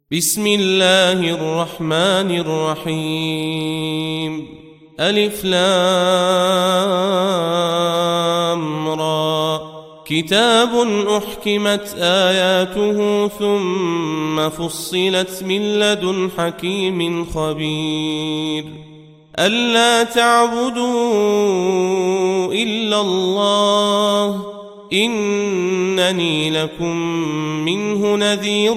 بسم الله الرحمن الرحيم. ألف لام را. كتاب أحكمت آياته ثم فصلت من لدن حكيم خبير. ألا تعبدوا إلا الله إنني لكم منه نذير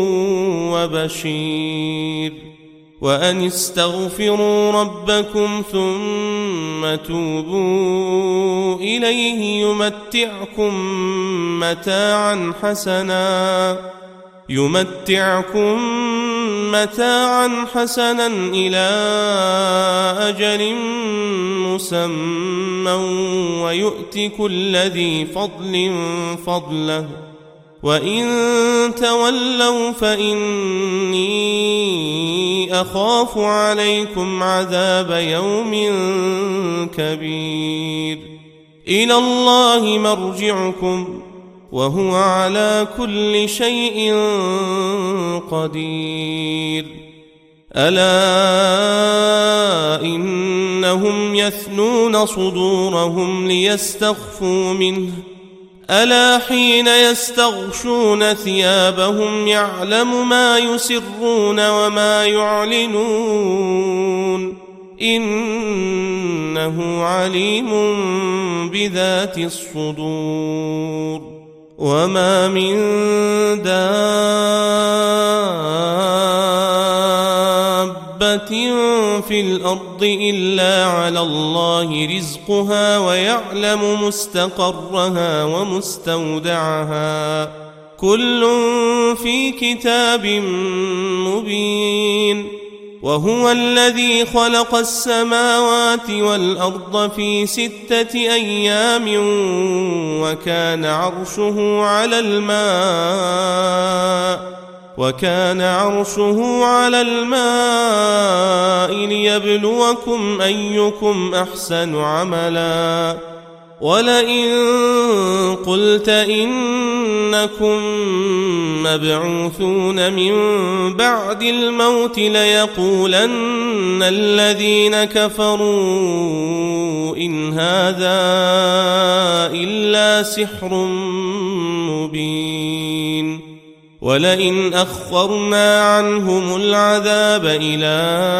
وبشير. وأن استغفروا ربكم ثم توبوا إليه يمتعكم متاعا حسنا إلى أجل مسمى ويؤت كل ذي فضل فضله وإن تولوا فإني أخاف عليكم عذاب يوم كبير. إلى الله مرجعكم وهو على كل شيء قدير. ألا إنهم يثنون صدورهم ليستخفوا منه ألا حين يستغشون ثيابهم يعلم ما يسرون وما يعلنون إنه عليم بذات الصدور. وما من دابة في الأرض إلا على الله رزقها ويعلم مستقرها ومستودعها كل في كتاب مبين. وهو الذي خلق السماوات والأرض في 6 أيام وكان عرشه على الماء ليبلوكم أيكم أحسن عملا. ولئن قلت إنكم مبعوثون من بعد الموت ليقولن الذين كفروا إن هذا إلا سحر مبين. ولئن أخرنا عنهم العذاب إلى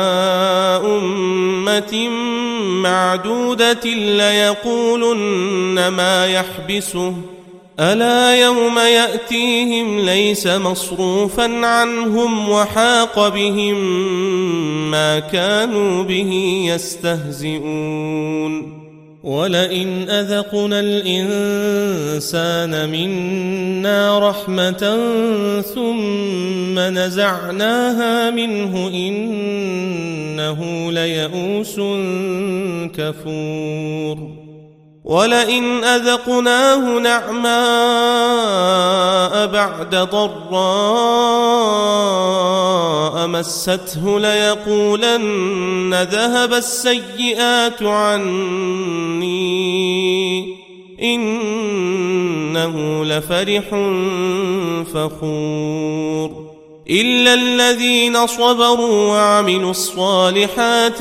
أمة معدودة ليقولن ما يحبسه ألا يوم يأتيهم ليس مصروفا عنهم وحاق بهم ما كانوا به يستهزئون. ولئن أذقنا الإنسان منا رحمة ثم نزعناها منه إنه ليئوس كفور. ولئن أذقناه نعماء بعد ضراء مسته ليقولن ذهب السيئات عني إنه لفرح فخور. إلا الذين صبروا وعملوا الصالحات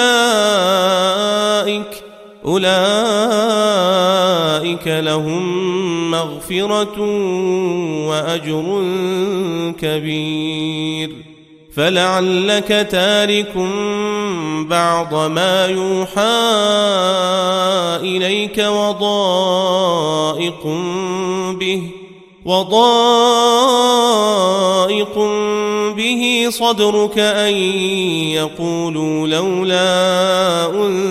أولئك لهم مغفرة وأجر كبير. فلعلك تارك بعض ما يوحى إليك وضائق به صدرك أن يقولوا لولا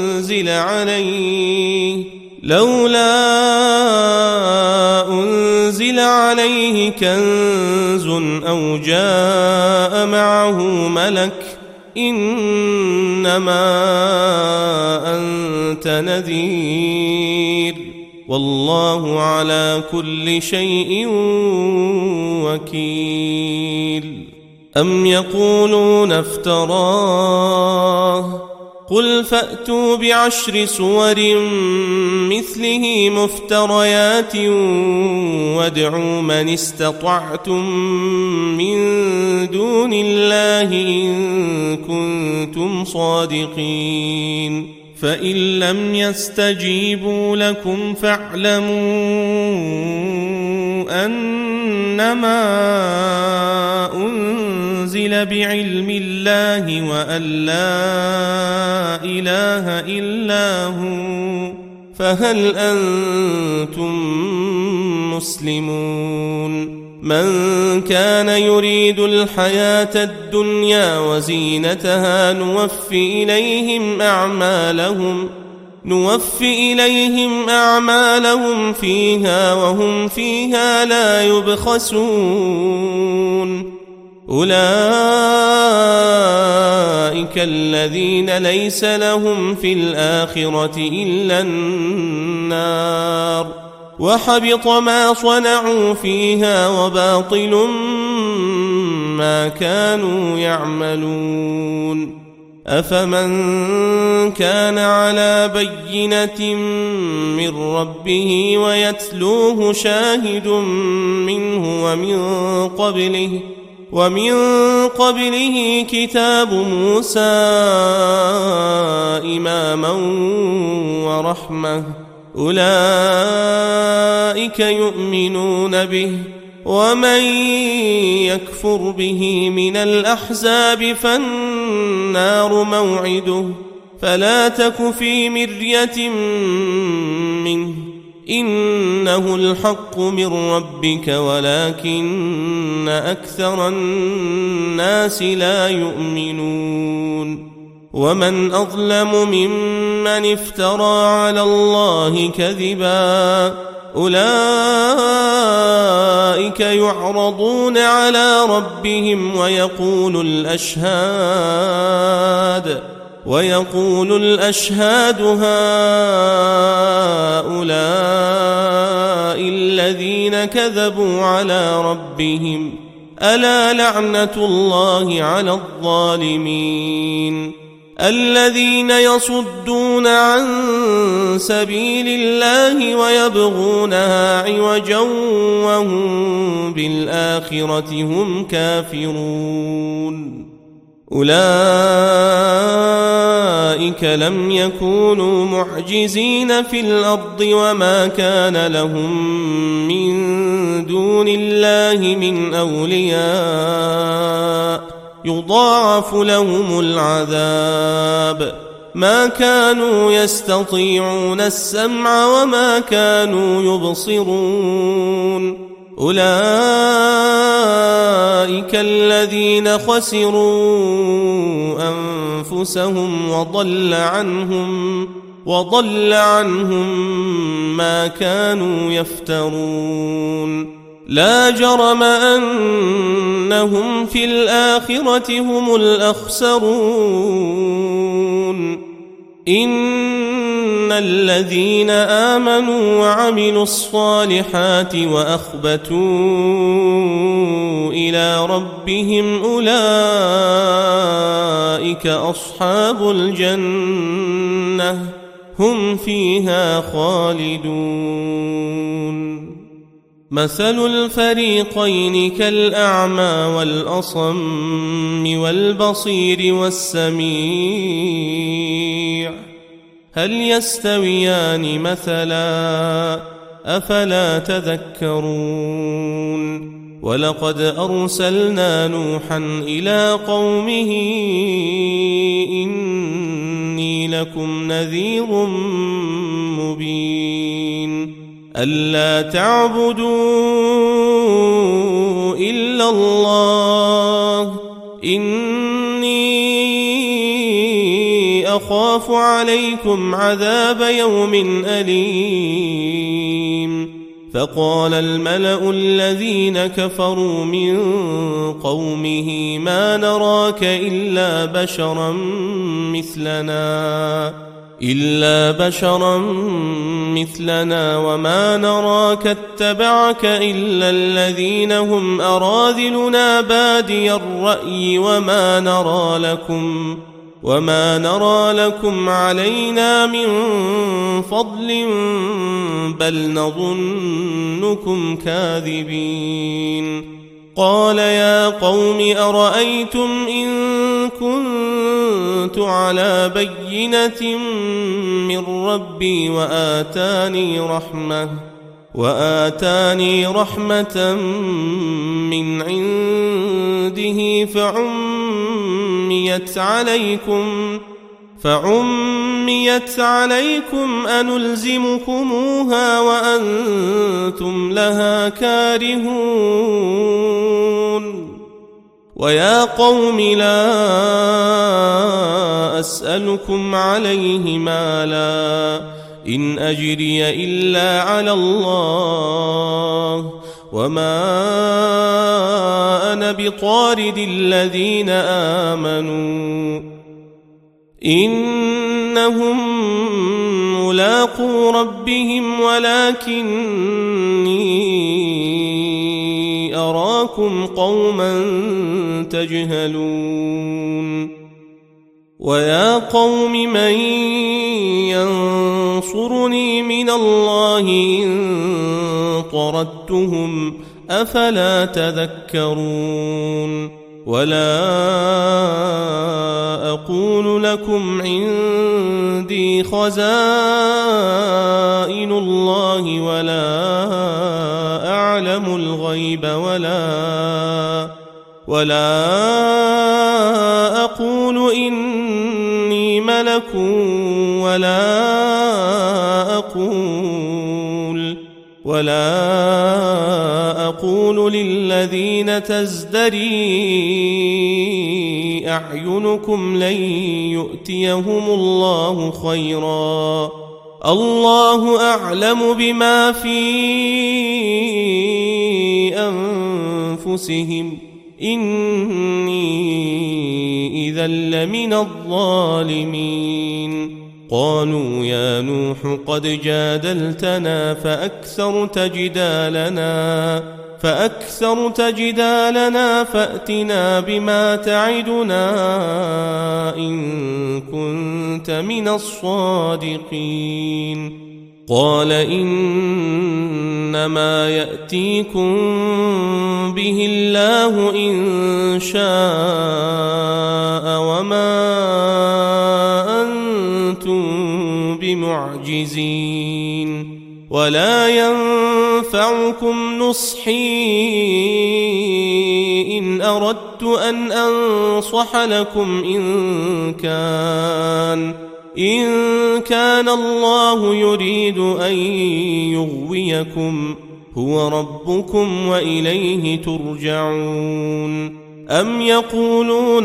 أنزل عليه كنز أو جاء معه ملك إنما أنت نذير والله على كل شيء وكيل. أم يقولون افتراه قل فأتوا ب10 سور مثله مفتريات وادعوا من استطعتم من دون الله إن كنتم صادقين فإن لم يستجيبوا لكم فاعلموا أنما أنزل بعلم الله وأن لا إله إلا هو فهل أنتم مسلمون من كان يريد الحياة الدنيا وزينتها نوفي إليهم أعمالهم فيها وهم فيها لا يبخسون أولئك الذين ليس لهم في الآخرة إلا النار وحبط ما صنعوا فيها وباطل ما كانوا يعملون أفمن كان على بينة من ربه ويتلوه شاهد منه ومن قبله كتاب موسى إماما ورحمة أولئك يؤمنون به ومن يكفر به من الأحزاب فالنار موعده فلا تك في مرية منه إنه الحق من ربك ولكن أكثر الناس لا يؤمنون ومن أظلم ممن افترى على الله كذبا أولئك يعرضون على ربهم ويقول الأشهاد هؤلاء الذين كذبوا على ربهم ألا لعنة الله على الظالمين الذين يصدون عن سبيل الله ويبغونها عوجا وهم بالآخرة هم كافرون أولئك لم يكونوا معجزين في الأرض وما كان لهم من دون الله من أولياء يضاعف لهم العذاب ما كانوا يستطيعون السمع وما كانوا يبصرون أولئك الذين خسروا أنفسهم وضل عنهم ما كانوا يفترون لا جرم أنهم في الآخرة هم الأخسرون إن الذين آمنوا وعملوا الصالحات وأخبتوا إلى ربهم أولئك أصحاب الجنة هم فيها خالدون مثل الفريقين كالأعمى والأصم والبصير والسميع هل يستويان مثلا أفلا تذكرون ولقد أرسلنا نوحا إلى قومه إني لكم نذير مبين ألا تعبدوا إلا الله إني أخاف عليكم عذاب يوم أليم فقال الملأ الذين كفروا من قومه ما نراك إلا بشرا مثلنا وما نراك اتبعك إلا الذين هم أراذلنا بادي الرأي وما نرى لكم علينا من فضل بل نظنكم كاذبين قال يا قوم أرأيتم إن كنت على بينة من ربي وآتاني رحمة من عنده فعميت عليكم أنلزمكموها وأنتم لها كارهون ويا قوم لا أسألكم عليه مالا إن أجري إلا على الله وما أنا بطارد الذين آمنوا إنهم ملاقو ربهم ولكني أراكم قوما تجهلون ويا قوم من ينصرني من الله إن طردتهم أفلا تذكرون ولا أقول لكم عندي خزائن الله ولا أعلم الغيب ولا أقول إني ملك ولا أقول للذين تزدري أعينكم لن يؤتيهم الله خيرا الله أعلم بما في أنفسهم إني إذا لمن الظالمين قالوا يا نوح قد جادلتنا فأكثرت جدالنا فأتنا بما تعدنا إن كنت من الصادقين قال إنما يأتيكم به الله إن شاء وما أنتم بمعجزين ولا ينفعكم نصحي إن أردت أن أنصح لكم إن كان الله يريد أن يغويكم هو ربكم وإليه ترجعون أم يقولون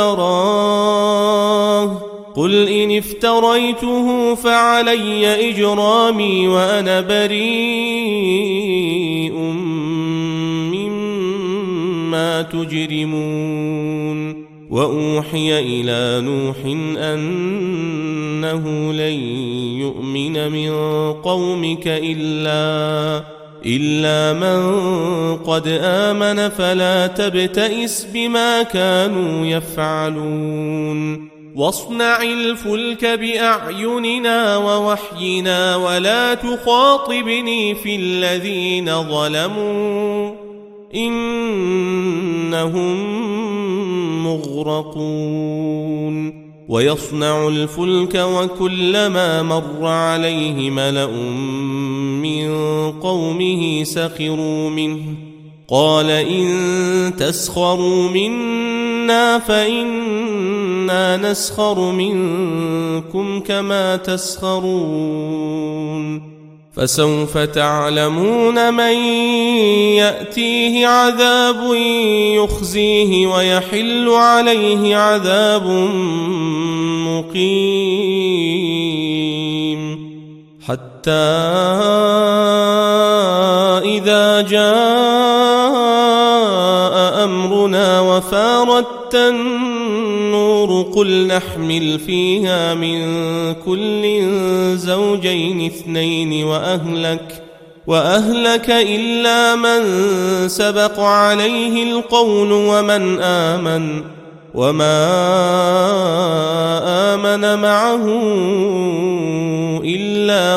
افتراه قل إن افتريته فعلي إجرامي وأنا بريء مما تجرمون وأوحي إلى نوح أنه لن يؤمن من قومك إلا من قد آمن فلا تبتئس بما كانوا يفعلون واصنع الفلك بأعيننا ووحينا ولا تخاطبني في الذين ظلموا إنهم مغرقون ويصنع الفلك وكلما مر عليه ملأ من قومه سخروا منه قال إن تسخروا منا فإنا نسخر منكم كما تسخرون فسوف تعلمون من يأتيه عذاب يخزيه ويحل عليه عذاب مقيم حتى إذا جاء أمرنا وفارت النور قل نحمل فيها من كل زوجين اثنين وأهلك إلا من سبق عليه القول ومن آمن وما آمن معه إلا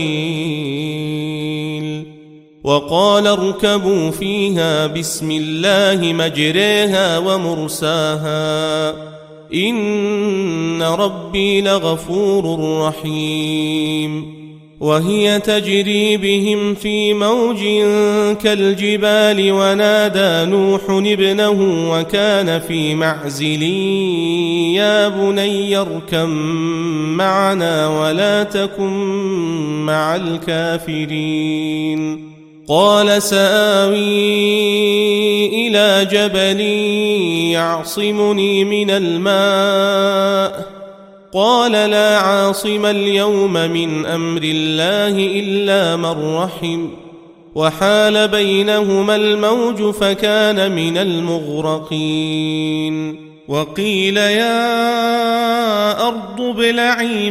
قليل. وقال اركبوا فيها بسم الله مجريها ومرساها إن ربي لغفور رحيم. وهي تجري بهم في موج كالجبال ونادى نوح ابنه وكان في معزل يا بني اركب معنا ولا تكن مع الكافرين. قال سآوي إلى جبل يعصمني من الماء قال لا عاصم اليوم من أمر الله إلا من رحم وحال بينهما الموج فكان من المغرقين. وقيل يا أرض ابلعي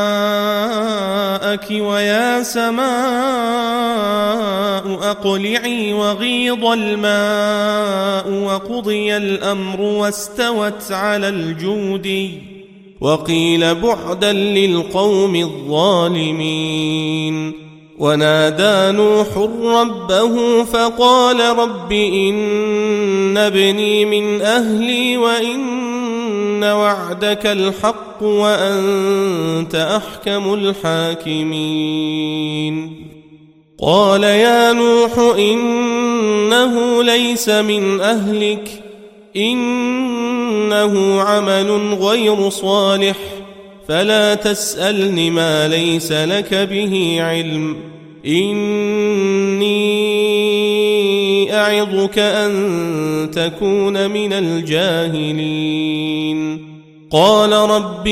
ماءك ويا سماء أقلعي وغيض الماء وقضي الأمر واستوت على الجودي وقيل بعدا للقوم الظالمين. ونادى نوح ربه فقال رب إن ابني من أهلي وإن وعدك الحق وأنت أحكم الحاكمين. قال يا نوح إنه ليس من أهلك إنه عمل غير صالح فلا تسألني ما ليس لك به علم إني أعظك أن تكون من الجاهلين. قال رب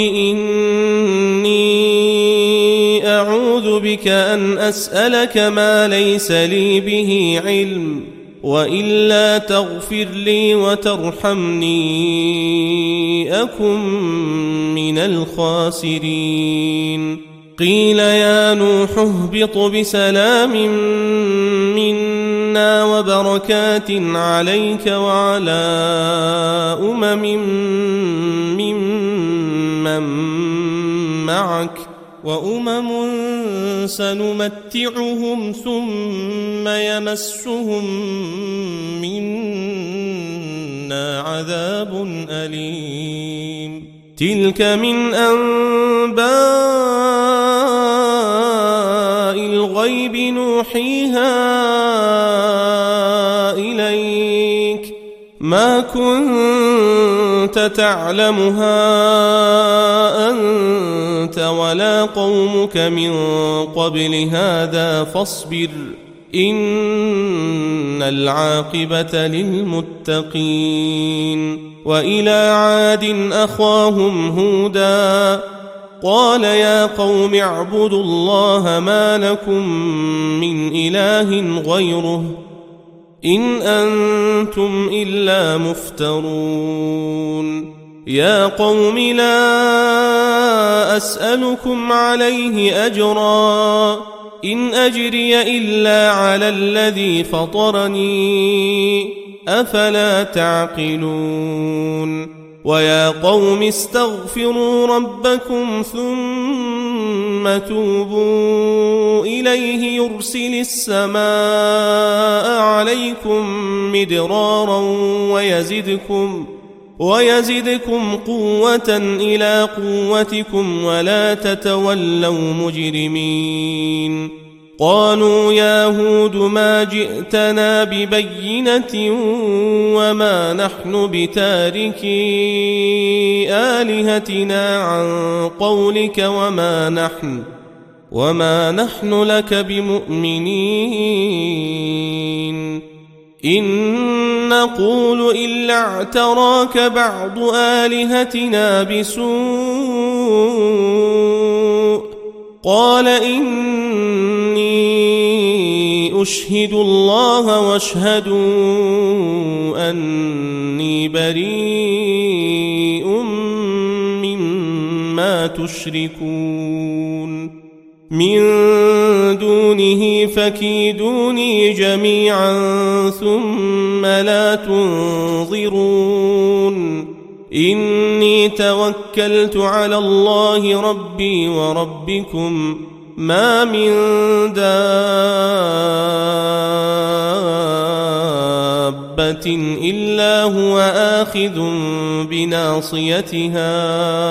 إني أعوذ بك أن أسألك ما ليس لي به علم وإلا تغفر لي وترحمني أكن من الخاسرين. قيل يا نوح اهبط بسلام منا وبركات عليك وعلى ممن معك وأمم سنمتعهم ثم يمسهم منا عذاب أليم. تلك من أنباء الغيب نوحيها إليك ما كنت تعلمها أنت ولا قومك من قبل هذا فاصبر إن العاقبة للمتقين. وإلى عاد أخاهم هودا قال يا قوم اعبدوا الله ما لكم من إله غيره إن أنتم إلا مفترون. يا قوم لا أسألكم عليه أجرا إن أجري إلا على الذي فطرني أفلا تعقلون. ويا قوم استغفروا ربكم ثم توبوا إليه يرسل السماء عليكم مدرارا ويزدكم قوة إلى قوتكم ولا تتولوا مجرمين. قالوا يا هود ما جئتنا ببينة وما نحن بتاركي آلهتنا عن قولك وما نحن لك بمؤمنين إن نقول إلا اعتراك بعض آلهتنا بسوء قال إني أشهد الله واشهدوا أني بريء مما تشركون من دونه فكيدوني جميعا ثم لا تنظرون. إني توكلت على الله ربي وربكم ما من دابة إلا هو آخذ بناصيتها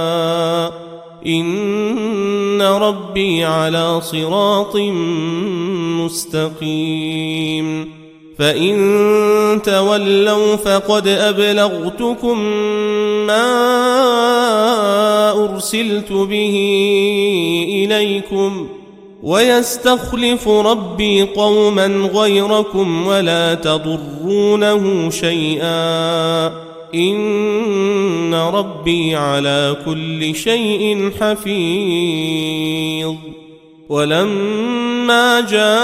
إن ربي على صراط مستقيم فإن تولوا فقد أبلغتكم ما أرسلت به إليكم ويستخلف ربي قوما غيركم ولا تضرونه شيئا إن ربي على كل شيء حفيظ ولما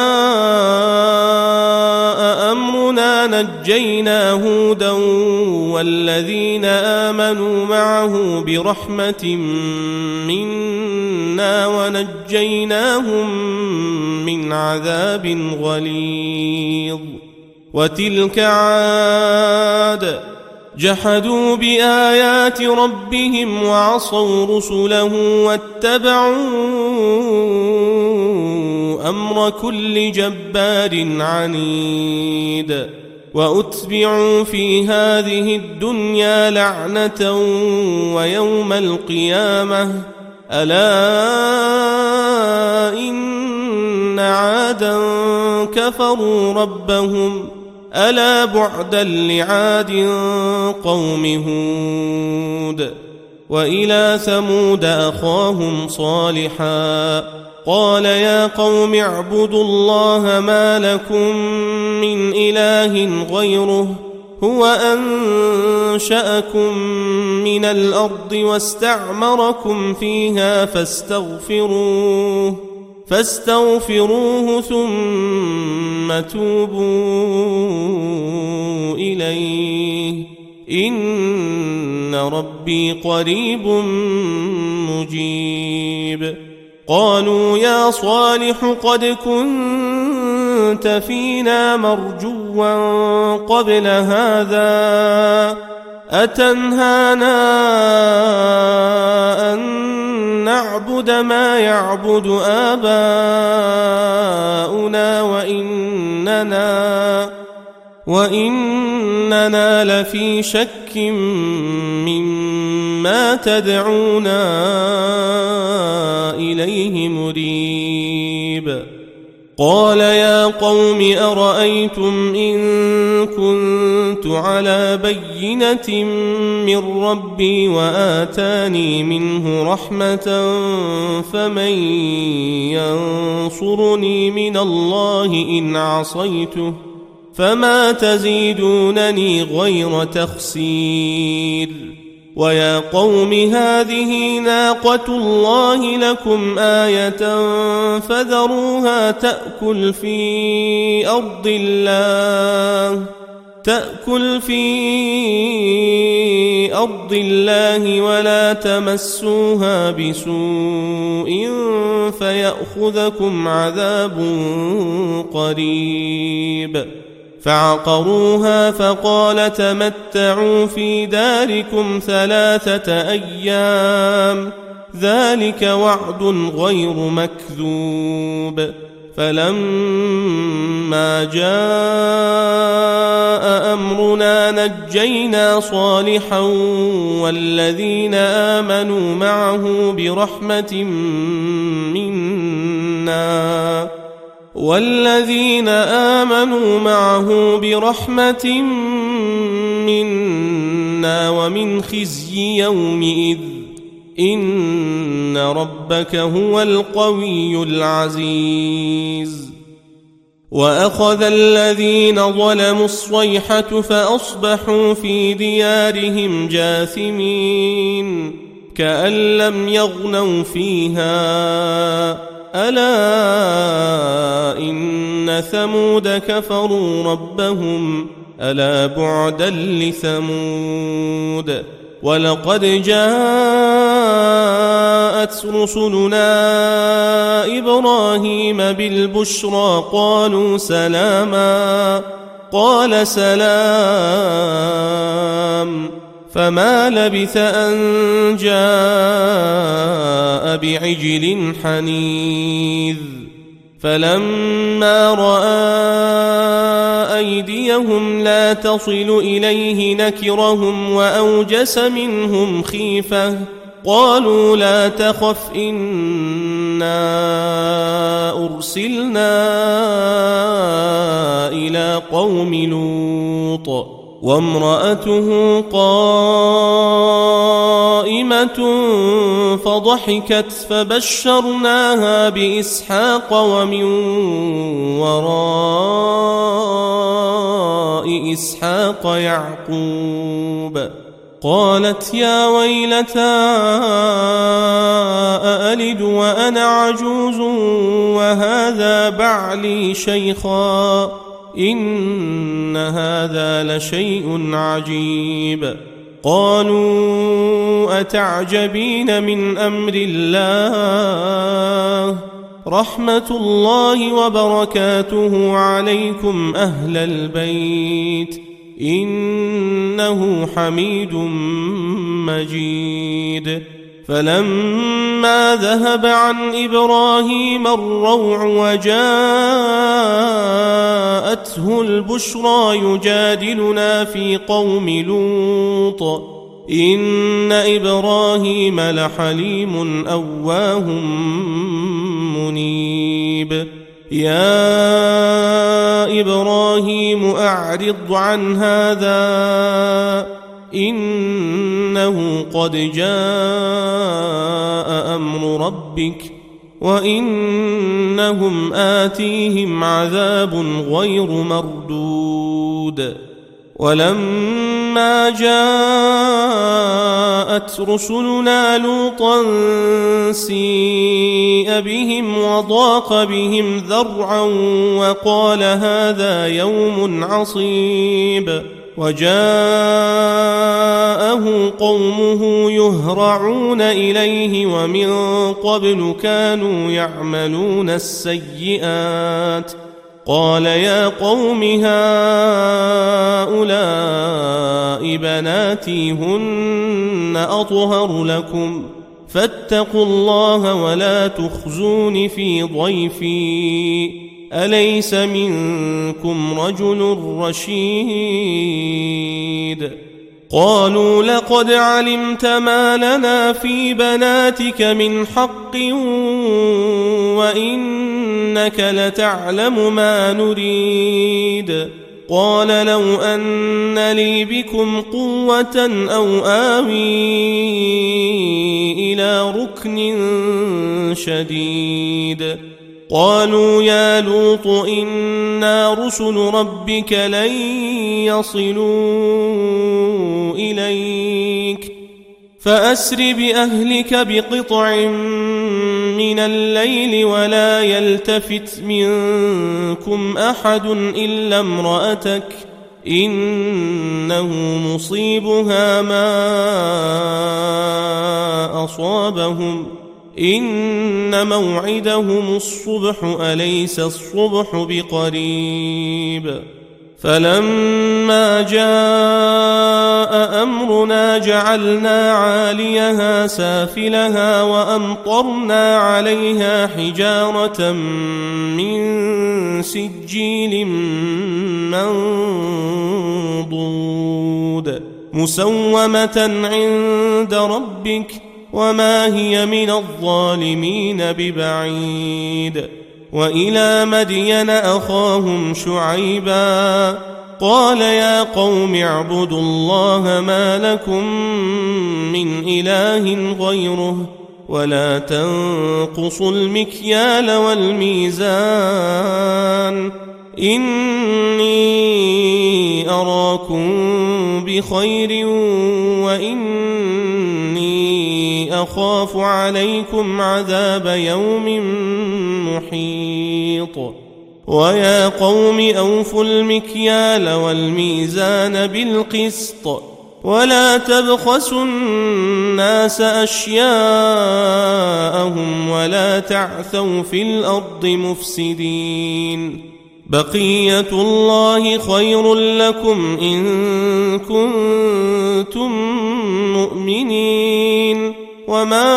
جاء أمرنا نجينا هودا والذين آمنوا معه برحمة منا ونجيناهم من عذاب غليظ وتلك عاد جحدوا بآيات ربهم وعصوا رسله واتبعوا أمر كل جبار عنيد وأتبعوا في هذه الدنيا لعنة ويوم القيامة ألا إن عادا كفروا ربهم ألا بعدا لعاد قوم هود وإلى ثمود أخاهم صالحا قال يا قوم اعبدوا الله ما لكم من إله غيره هو أنشأكم من الأرض واستعمركم فيها فاستغفروه ثم توبوا إليه إن ربي قريب مجيب قالوا يا صالح قد كنت فينا مرجوا قبل هذا أتنهانا أن نعبد ما يعبد آباؤنا وإننا لفي شك مما تدعونا إليه مريب قال يا قوم أرأيتم إن كنت على بينة من ربي وآتاني منه رحمة فمن ينصرني من الله إن عصيته فما تزيدونني غير تخسير ويا قوم هذه ناقة الله لكم آية فذروها تأكل في أرض الله ولا تمسوها بسوء فيأخذكم عذاب قريب فعقروها فقال تمتعوا في داركم 3 أيام ذلك وعد غير مكذوب فلما جاء أمرنا نجينا صالحا والذين آمنوا معه برحمة منا ومن خزي يومئذ إن ربك هو القوي العزيز وأخذ الذين ظلموا الصيحة فأصبحوا في ديارهم جاثمين كأن لم يغنوا فيها ألا إن ثمود كفروا ربهم ألا بعدا لثمود ولقد جاءت رسلنا إبراهيم بالبشرى قالوا سلاما قال سلام فما لبث أن جاء بعجل حنيذ فلما رأى أيديهم لا تصل إليه نكرهم وأوجس منهم خيفة قالوا لا تخف إنا أرسلنا إلى قوم لوط وامرأته قائمة فضحكت فبشرناها بإسحاق ومن وراء إسحاق يعقوب قالت يا ويلتى أألد وأنا عجوز وهذا بعلي شيخا إن هذا لشيء عجيب قالوا أتعجبين من أمر الله رحمة الله وبركاته عليكم أهل البيت إنه حميد مجيد فلما ذهب عن إبراهيم الروع وجاءته البشرى يجادلنا في قوم لوط إن إبراهيم لحليم أواه منيب يا إبراهيم أعرض عن هذا إنه قد جاء أمر ربك وإنهم آتيهم عذاب غير مردود ولما جاءت رسلنا لوطا سيء بهم وضاق بهم ذرعا وقال هذا يوم عصيب وجاءه قومه يهرعون إليه ومن قبل كانوا يعملون السيئات قال يا قوم هؤلاء بناتي هن أطهر لكم فاتقوا الله ولا تخزون في ضيفي أليس منكم رجل رشيد قالوا لقد علمت ما لنا في بناتك من حق وإنك لتعلم ما نريد قال لو أن لي بكم قوة أو آوي إلى ركن شديد قالوا يا لوط إنا رسل ربك لن يصلوا إليك فأسر بأهلك بقطع من الليل ولا يلتفت منكم أحد إلا امرأتك إنه مصيبها ما أصابهم إن موعدهم الصبح أليس الصبح بقريب فلما جاء أمرنا جعلنا عاليها سافلها وأمطرنا عليها حجارة من سجيل منضود مسومة عند ربك وما هي من الظالمين ببعيد وإلى مدين أخاهم شعيبا قال يا قوم اعبدوا الله ما لكم من إله غيره ولا تنقصوا المكيال والميزان إني أراكم بخير وإني أخاف عليكم عذاب يوم محيط ويا قوم أوفوا المكيال والميزان بالقسط ولا تبخسوا الناس أشياءهم ولا تعثوا في الأرض مفسدين بقية الله خير لكم إن كنتم مؤمنين وما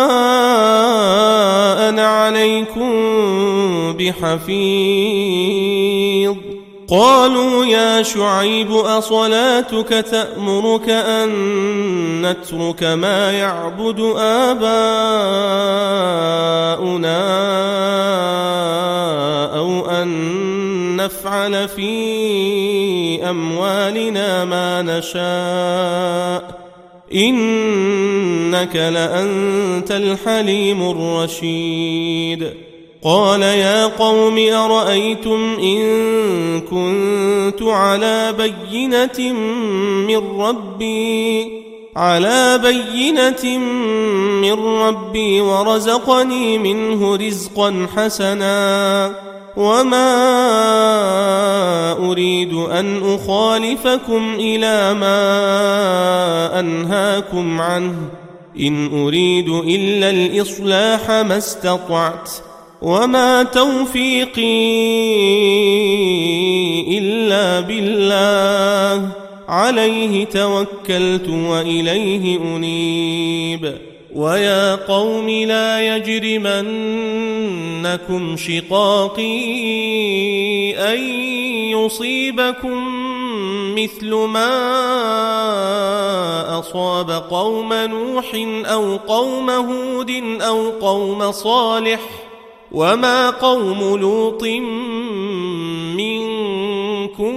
أنا عليكم بحفيظ قالوا يا شعيب أصلاتك تأمرك أن نترك ما يعبد آباؤنا أو أن نفعل في أموالنا ما نشاء إنك لأنت الحليم الرشيد قال يا قوم أرأيتم إن كنت على بينة من ربي ورزقني منه رزقا حسنا وما أريد أن أخالفكم إلى ما أنهاكم عنه إن أريد إلا الإصلاح ما استطعت وما توفيقي إلا بالله عليه توكلت وإليه أنيب ويا قوم لا يجرمنكم شقاقي أن يصيبكم مثل ما أصاب قوم نوح أو قوم هود أو قوم صالح وما قوم لوط منكم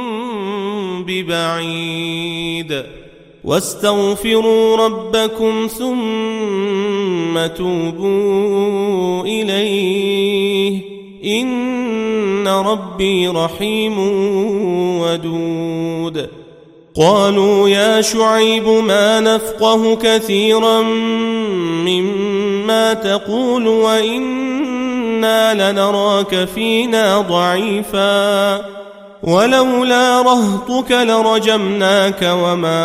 ببعيد واستغفروا ربكم ثم توبوا إليه إن ربي رحيم ودود قالوا يا شعيب ما نفقه كثيرا مما تقول وإنا لنراك فينا ضعيفا ولولا رهطك لرجمناك وما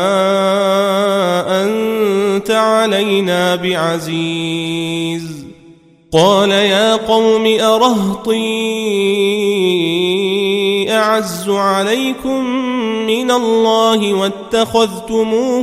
أنت علينا بعزيز قال يا قوم أرهطي أعز عليكم من الله واتخذتموه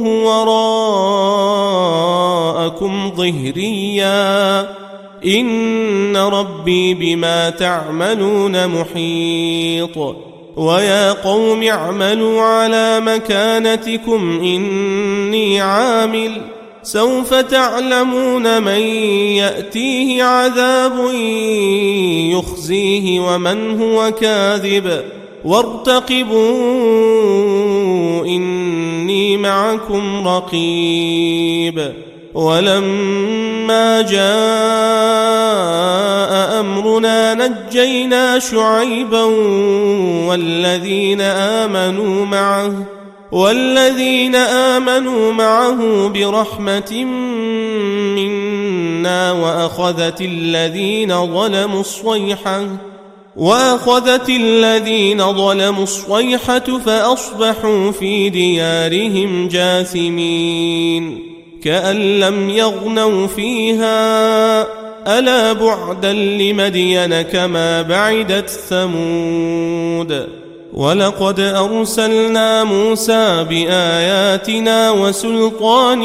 وراءكم ظهريا إن ربي بما تعملون محيط ويا قوم اعملوا على مكانتكم إني عامل سوف تعلمون من يأتيه عذاب يخزيه ومن هو كاذب وارتقبوا إني معكم رقيب ولما جاء أمرنا نجينا شعيبا والذين آمنوا معه برحمة منا وأخذت الذين ظلموا الصيحة فأصبحوا في ديارهم جاثمين كأن لم يغنوا فيها ألا بعدا لمدين كما بعدت ثمود ولقد أرسلنا موسى بآياتنا وسلطان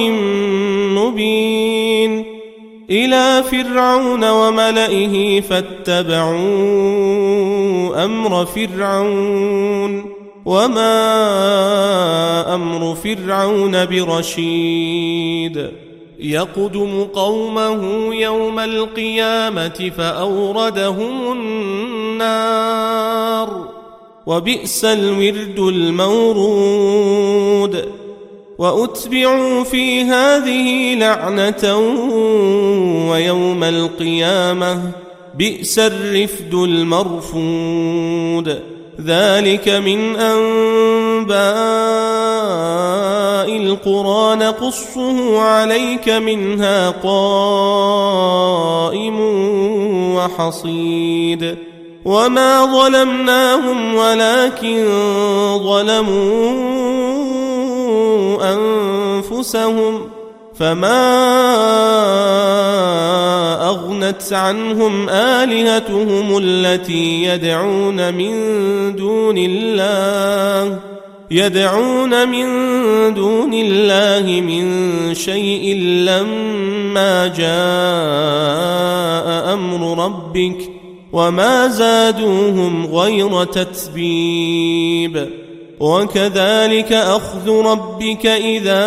مبين إلى فرعون وملئه فاتبعوا أمر فرعون وما أمر فرعون برشيد يقدم قومه يوم القيامة فأوردهم النار وبئس الورد المورود وأتبعوا في هذه لعنة ويوم القيامة بئس الرفد المرفود ذلك من أنباء القرى نقصه عليك منها قائم وحصيد وما ظلمناهم ولكن ظلموا أنفسهم فما وأغنت عنهم آلهتهم التي يدعون من دون الله من شيء لما جاء أمر ربك وما زادوهم غير تتبيب وكذلك أخذ ربك إذا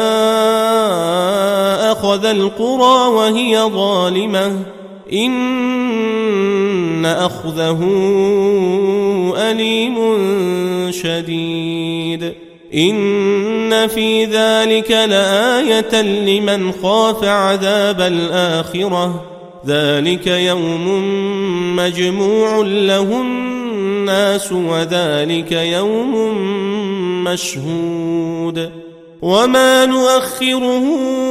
أخذ القرى وهي ظالمة إن أخذه أليم شديد إن في ذلك لآية لمن خاف عذاب الآخرة ذلك يوم مجموع له الناس وذلك يوم مشهود وما نؤخره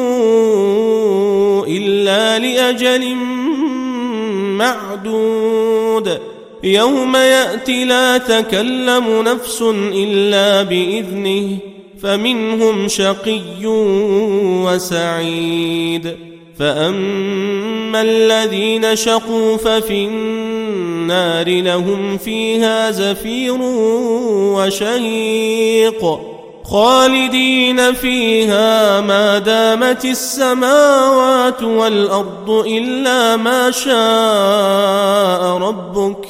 إلا لأجل معدود يوم يأتي لا تكلم نفس إلا بإذنه فمنهم شقي وسعيد فأما الذين شقوا ففي النار لهم فيها زفير وشهيق خالدين فيها ما دامت السماوات والأرض إلا ما شاء ربك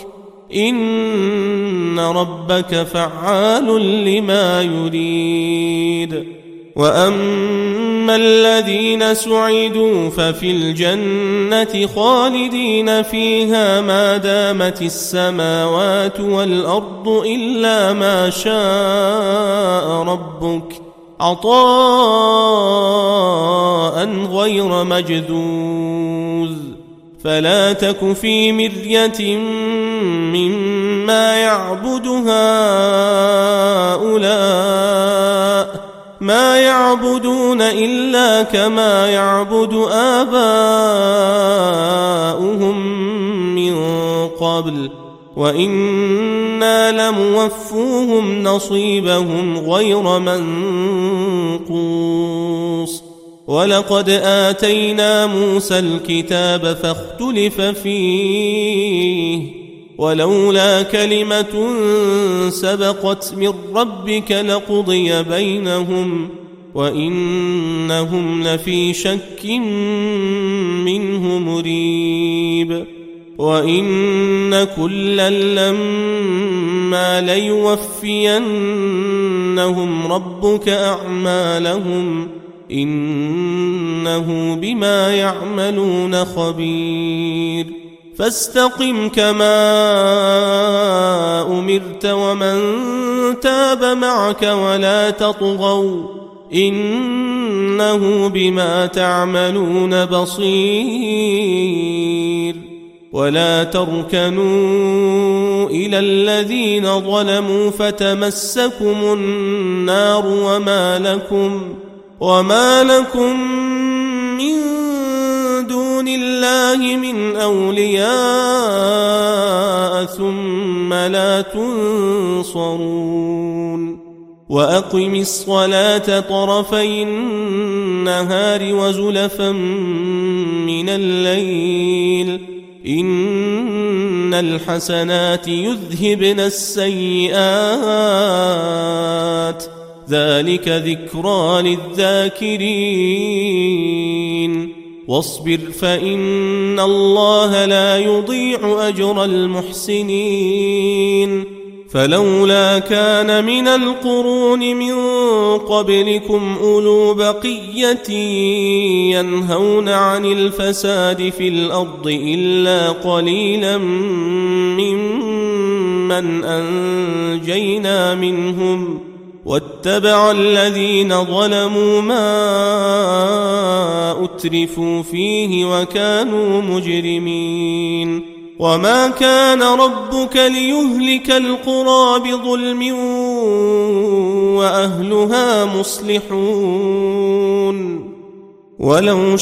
إن ربك فعال لما يريد وأما الذين سعدوا ففي الجنة خالدين فيها ما دامت السماوات والأرض إلا ما شاء ربك عطاء غير مجذوذ فلا تك في مرية مما يعبد هؤلاء ما يعبدون إلا كما يعبد آباؤهم من قبل وإنا لموفوهم نصيبهم غير منقوص ولقد آتينا موسى الكتاب فاختلف فيه ولولا كلمة سبقت من ربك لقضي بينهم وإنهم لفي شك منه مريب وإن كلا لما ليوفينهم ربك أعمالهم إنه بما يعملون خبير فاستقم كما أمرت ومن تاب معك ولا تطغوا إنه بما تعملون بصير ولا تركنوا إلى الذين ظلموا فتمسكم النار وما لكم من دون الله من أولياء ثم لا تنصرون وأقم الصلاة طرفي النهار وزلفا من الليل إن الحسنات يذهبن السيئات ذلك ذكرى للذاكرين واصبر فإن الله لا يضيع أجر المحسنين فلولا كان من القرون من قبلكم أولو بقية ينهون عن الفساد في الأرض إلا قليلا ممن أنجينا منهم واتبع الذين ظلموا ما أترفوا فيه وكانوا مجرمين وما كان ربك ليهلك القرى بظلم وأهلها مصلحون ولو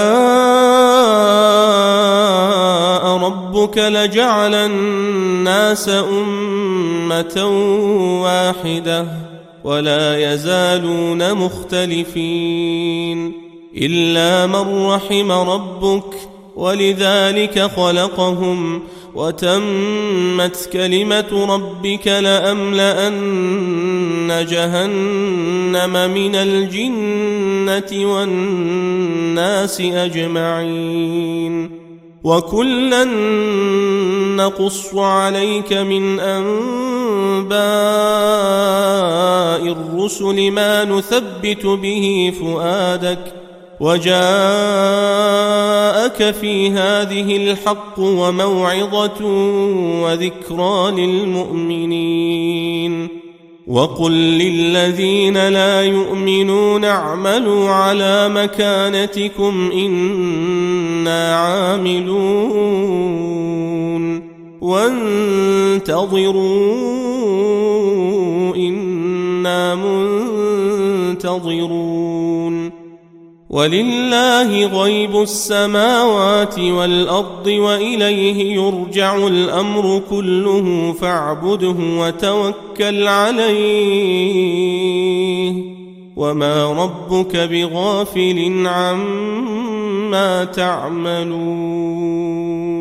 شاء ربك لجعل الناس أمة واحدة ولا يزالون مختلفين إلا من رحم ربك ولذلك خلقهم وتمت كلمة ربك لأملأن جهنم من الجنة والناس أجمعين وكلا نقص عليك من أنباء الرسل ما نثبت به فؤادك وجاءك في هذه الحق وموعظة وذكرى للمؤمنين وقل للذين لا يؤمنون اعملوا على مكانتكم إنا عاملون وانتظروا إنا منتظرون ولله غيب السماوات والأرض وإليه يرجع الأمر كله فاعبده وتوكل عليه وما ربك بغافل عما تعملون